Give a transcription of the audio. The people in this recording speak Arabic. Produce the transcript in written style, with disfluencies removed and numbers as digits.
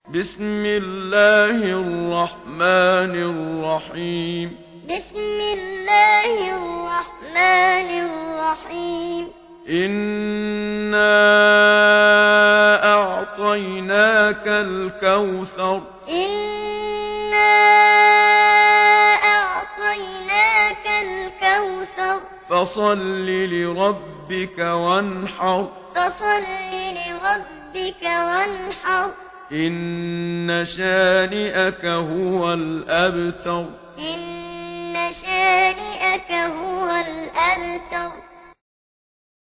بسم الله الرحمن الرحيم. بسم الله الرحمن الرحيم. إنا أعطيناك الكوثر. إنا أعطيناك الكوثر. فصل لربك وانحر. فصل لربك وانحر. إن شانئك هو الأبتر. إن شانئك هو الأبتر.